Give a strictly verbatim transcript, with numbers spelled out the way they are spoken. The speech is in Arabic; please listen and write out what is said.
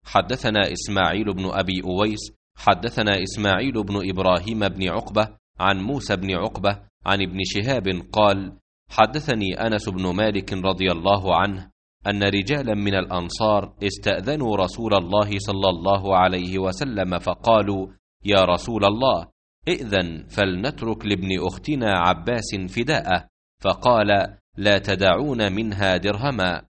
حدثنا إسماعيل بن أبي أويس حدثنا إسماعيل بن إبراهيم بن عقبة عن موسى بن عقبة عن ابن شهاب قال: حدثني أنس بن مالك رضي الله عنه أن رجالا من الأنصار استأذنوا رسول الله صلى الله عليه وسلم فقالوا: يا رسول الله، ائذن فلنترك لابن أختنا عباس فداءه، فقال: لا تدعون منها درهما.